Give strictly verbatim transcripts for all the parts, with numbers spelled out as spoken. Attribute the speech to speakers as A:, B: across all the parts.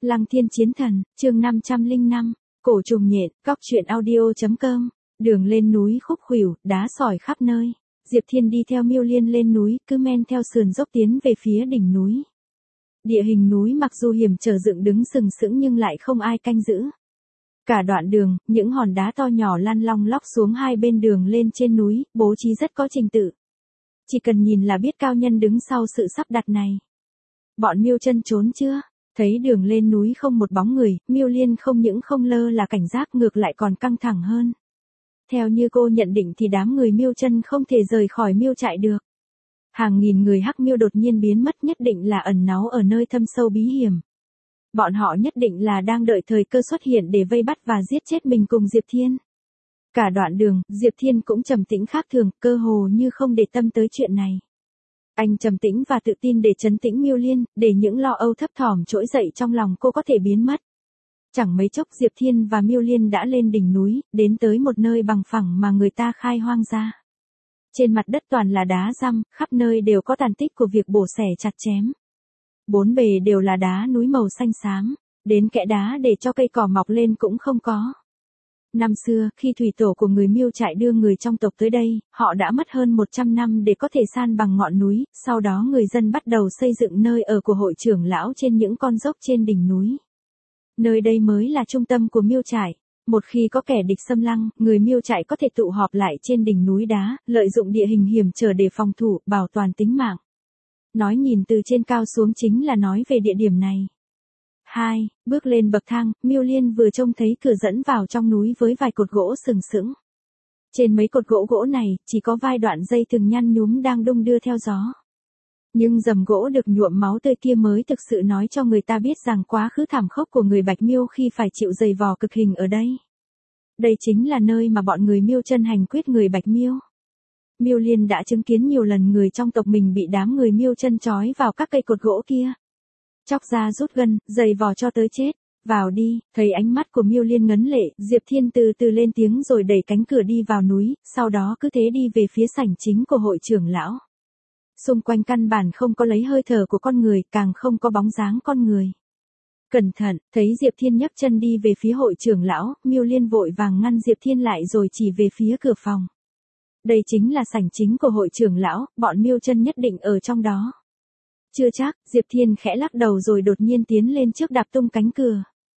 A: Lăng Thiên Chiến Thần, chương năm trăm lẻ năm, cổ trùng nhện, cóc truyện audio.com, đường lên núi khúc khuỷu, đá sỏi khắp nơi. Diệp Thiên đi theo Miêu Liên lên núi, cứ men theo sườn dốc tiến về phía đỉnh núi. Địa hình núi mặc dù hiểm trở dựng đứng sừng sững nhưng lại không ai canh giữ. Cả đoạn đường, những hòn đá to nhỏ lăn long lóc xuống hai bên đường lên trên núi, bố trí rất có trình tự. Chỉ cần nhìn là biết cao nhân đứng sau sự sắp đặt này. Bọn Miêu Chân trốn chưa? Thấy đường lên núi không một bóng người, Miêu Liên không những không lơ là cảnh giác ngược lại còn căng thẳng hơn. Theo như cô nhận định thì đám người Miêu Chân không thể rời khỏi miêu trại được. Hàng nghìn người hắc miêu đột nhiên biến mất nhất định là ẩn náu ở nơi thâm sâu bí hiểm. Bọn họ nhất định là đang đợi thời cơ xuất hiện để vây bắt và giết chết mình cùng Diệp Thiên. Cả đoạn đường, Diệp Thiên cũng trầm tĩnh khác thường, cơ hồ như không để tâm tới chuyện này. Anh trầm tĩnh và tự tin để trấn tĩnh Miêu Liên, để những lo âu thấp thỏm trỗi dậy trong lòng cô có thể biến mất. Chẳng mấy chốc Diệp Thiên và Miêu Liên đã lên đỉnh núi, đến tới một nơi bằng phẳng mà người ta khai hoang ra. Trên mặt đất toàn là đá răm, khắp nơi đều có tàn tích của việc bổ xẻ chặt chém. Bốn bề đều là đá núi màu xanh xám, đến kẽ đá để cho cây cỏ mọc lên cũng không có. Năm xưa, khi thủy tổ của người Miêu trại đưa người trong tộc tới đây, họ đã mất hơn một trăm năm để có thể san bằng ngọn núi, sau đó người dân bắt đầu xây dựng nơi ở của hội trưởng lão trên những con dốc trên đỉnh núi. Nơi đây mới là trung tâm của Miêu trại. Một khi có kẻ địch xâm lăng, người Miêu trại có thể tụ họp lại trên đỉnh núi đá, lợi dụng địa hình hiểm trở để phòng thủ, bảo toàn tính mạng. Nói nhìn từ trên cao xuống chính là nói về địa điểm này. Hai, bước lên bậc thang, Miêu Liên vừa trông thấy cửa dẫn vào trong núi với vài cột gỗ sừng sững. Trên mấy cột gỗ gỗ này, chỉ có vài đoạn dây thừng nhăn nhúm đang đung đưa theo gió. Nhưng rầm gỗ được nhuộm máu tươi kia mới thực sự nói cho người ta biết rằng quá khứ thảm khốc của người Bạch Miêu khi phải chịu giày vò cực hình ở đây. Đây chính là nơi mà bọn người Miêu Chân hành quyết người Bạch Miêu. Miêu Liên đã chứng kiến nhiều lần người trong tộc mình bị đám người Miêu Chân trói vào các cây cột gỗ kia. Chóc ra rút gân, giày vò cho tới chết. Vào đi, thấy ánh mắt của Miêu Liên ngấn lệ, Diệp Thiên từ từ lên tiếng rồi đẩy cánh cửa đi vào núi, sau đó cứ thế đi về phía sảnh chính của hội trưởng lão. Xung quanh căn bản không có lấy hơi thở của con người, càng không có bóng dáng con người. Cẩn thận, thấy Diệp Thiên nhấc chân đi về phía hội trưởng lão, Miêu Liên vội vàng ngăn Diệp Thiên lại rồi chỉ về phía cửa phòng. Đây chính là sảnh chính của hội trưởng lão, bọn Miêu Chân nhất định ở trong đó. Chưa chắc, Diệp Thiên khẽ lắc đầu rồi đột nhiên tiến lên trước đạp tung cánh cửa.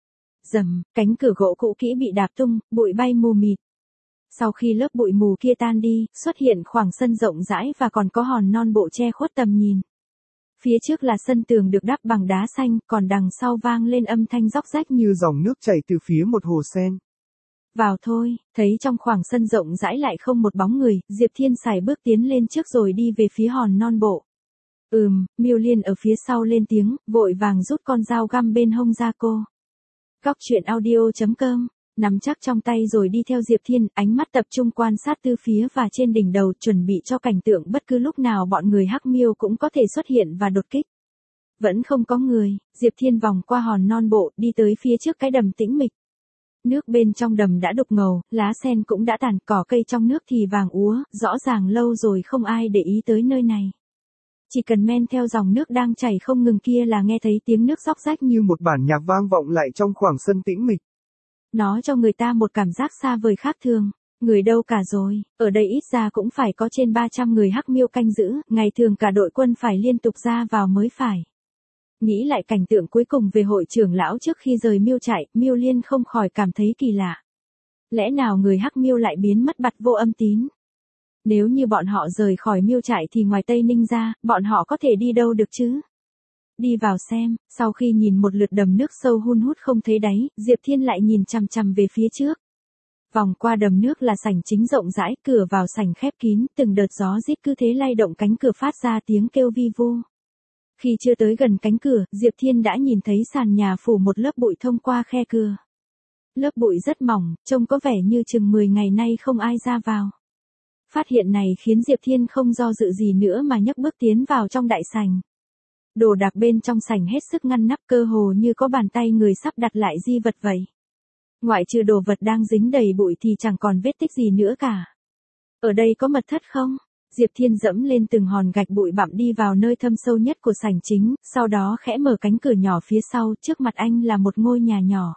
A: Rầm, cánh cửa gỗ cũ kỹ bị đạp tung, bụi bay mù mịt. Sau khi lớp bụi mù kia tan đi, xuất hiện khoảng sân rộng rãi và còn có hòn non bộ che khuất tầm nhìn. Phía trước là sân tường được đắp bằng đá xanh, còn đằng sau vang lên âm thanh róc rách như dòng nước chảy từ phía một hồ sen. Vào thôi, thấy trong khoảng sân rộng rãi lại không một bóng người, Diệp Thiên sải bước tiến lên trước rồi đi về phía hòn non bộ. Ừm, Miêu Liên ở phía sau lên tiếng, vội vàng rút con dao găm bên hông ra cô. Cóc truyện audio.com, nắm chắc trong tay rồi đi theo Diệp Thiên, ánh mắt tập trung quan sát từ phía và trên đỉnh đầu, chuẩn bị cho cảnh tượng bất cứ lúc nào bọn người hắc miêu cũng có thể xuất hiện và đột kích. Vẫn không có người, Diệp Thiên vòng qua hòn non bộ, đi tới phía trước cái đầm tĩnh mịch. Nước bên trong đầm đã đục ngầu, lá sen cũng đã tàn, cỏ cây trong nước thì vàng úa, rõ ràng lâu rồi không ai để ý tới nơi này. Chỉ cần men theo dòng nước đang chảy không ngừng kia là nghe thấy tiếng nước róc rách như một bản nhạc vang vọng lại trong khoảng sân tĩnh mịch. Nó cho người ta một cảm giác xa vời khác thường. Người đâu cả rồi, ở đây ít ra cũng phải có trên ba trăm người hắc miêu canh giữ, ngày thường cả đội quân phải liên tục ra vào mới phải. Nghĩ lại cảnh tượng cuối cùng về hội trưởng lão trước khi rời miêu trại, Miêu Liên không khỏi cảm thấy kỳ lạ. Lẽ nào người hắc miêu lại biến mất bặt vô âm tín? Nếu như bọn họ rời khỏi miêu trại thì ngoài Tây Ninh ra, bọn họ có thể đi đâu được chứ? Đi vào xem, sau khi nhìn một lượt đầm nước sâu hun hút không thấy đáy, Diệp Thiên lại nhìn chằm chằm về phía trước. Vòng qua đầm nước là sảnh chính rộng rãi, cửa vào sảnh khép kín, từng đợt gió rít cứ thế lay động cánh cửa phát ra tiếng kêu vi vu. Khi chưa tới gần cánh cửa, Diệp Thiên đã nhìn thấy sàn nhà phủ một lớp bụi thông qua khe cửa. Lớp bụi rất mỏng, trông có vẻ như chừng mười ngày nay không ai ra vào. Phát hiện này khiến Diệp Thiên không do dự gì nữa mà nhấc bước tiến vào trong đại sảnh. Đồ đạc bên trong sảnh hết sức ngăn nắp, cơ hồ như có bàn tay người sắp đặt lại di vật vậy. Ngoại trừ đồ vật đang dính đầy bụi thì chẳng còn vết tích gì nữa cả. Ở đây có mật thất không? Diệp Thiên dẫm lên từng hòn gạch bụi bặm đi vào nơi thâm sâu nhất của sảnh chính, sau đó khẽ mở cánh cửa nhỏ phía sau, trước mặt anh là một ngôi nhà nhỏ.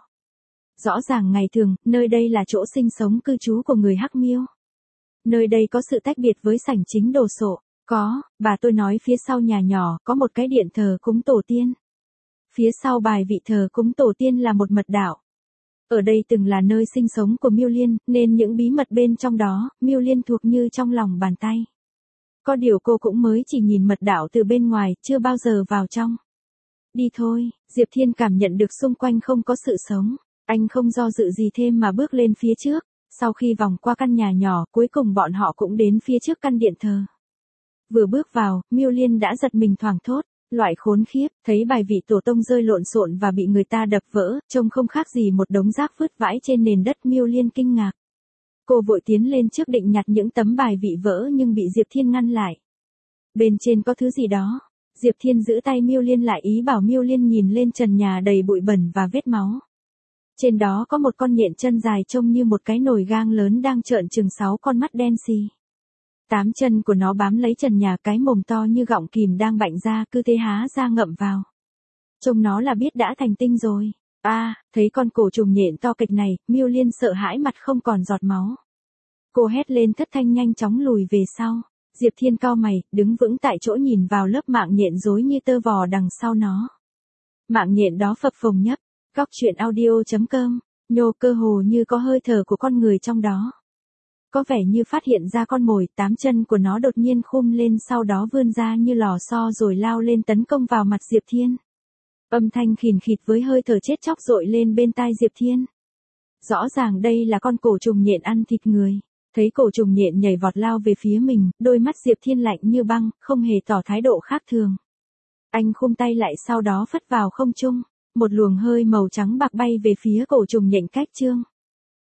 A: Rõ ràng ngày thường, nơi đây là chỗ sinh sống cư trú của người Hắc Miêu. Nơi đây có sự tách biệt với sảnh chính đồ sộ. Có, bà tôi nói phía sau nhà nhỏ có một cái điện thờ cúng tổ tiên. Phía sau bài vị thờ cúng tổ tiên là một mật đạo. Ở đây từng là nơi sinh sống của Miêu Liên, nên những bí mật bên trong đó, Miêu Liên thuộc như trong lòng bàn tay. Có điều cô cũng mới chỉ nhìn mật đạo từ bên ngoài, chưa bao giờ vào trong. Đi thôi, Diệp Thiên cảm nhận được xung quanh không có sự sống. Anh không do dự gì thêm mà bước lên phía trước. Sau khi vòng qua căn nhà nhỏ, cuối cùng bọn họ cũng đến phía trước căn điện thờ. Vừa bước vào, Miêu Liên đã giật mình thoảng thốt. Loại khốn khiếp, thấy bài vị tổ tông rơi lộn xộn và bị người ta đập vỡ, trông không khác gì một đống rác vứt vãi trên nền đất. Miêu Liên kinh ngạc. Cô vội tiến lên trước định nhặt những tấm bài vị vỡ nhưng bị Diệp Thiên ngăn lại. Bên trên có thứ gì đó. Diệp Thiên giữ tay Miêu Liên lại, ý bảo Miêu Liên nhìn lên trần nhà đầy bụi bẩn và vết máu. Trên đó có một con nhện chân dài trông như một cái nồi gang lớn đang trợn trừng sáu con mắt đen xì. Tám chân của nó bám lấy trần nhà, cái mồm to như gọng kìm đang bạnh ra, cứ thế há ra ngậm vào. Trông nó là biết đã thành tinh rồi. A, à, thấy con cổ trùng nhện to kịch này, Miêu Liên sợ hãi mặt không còn giọt máu. Cô hét lên thất thanh, nhanh chóng lùi về sau. Diệp Thiên cau mày, đứng vững tại chỗ nhìn vào lớp mạng nhện rối như tơ vò đằng sau nó. Mạng nhện đó phập phồng nhấp. Góc truyện audio chấm com, nhô cơ hồ như có hơi thở của con người trong đó. Có vẻ như phát hiện ra con mồi, tám chân của nó đột nhiên khum lên, sau đó vươn ra như lò xo rồi lao lên tấn công vào mặt Diệp Thiên. Âm thanh khìn khịt với hơi thở chết chóc dội lên bên tai Diệp Thiên. Rõ ràng đây là con cổ trùng nhện ăn thịt người. Thấy cổ trùng nhện nhảy vọt lao về phía mình, đôi mắt Diệp Thiên lạnh như băng, không hề tỏ thái độ khác thường. Anh khum tay lại, sau đó phất vào không trung. Một luồng hơi màu trắng bạc bay về phía cổ trùng nhện cách trương.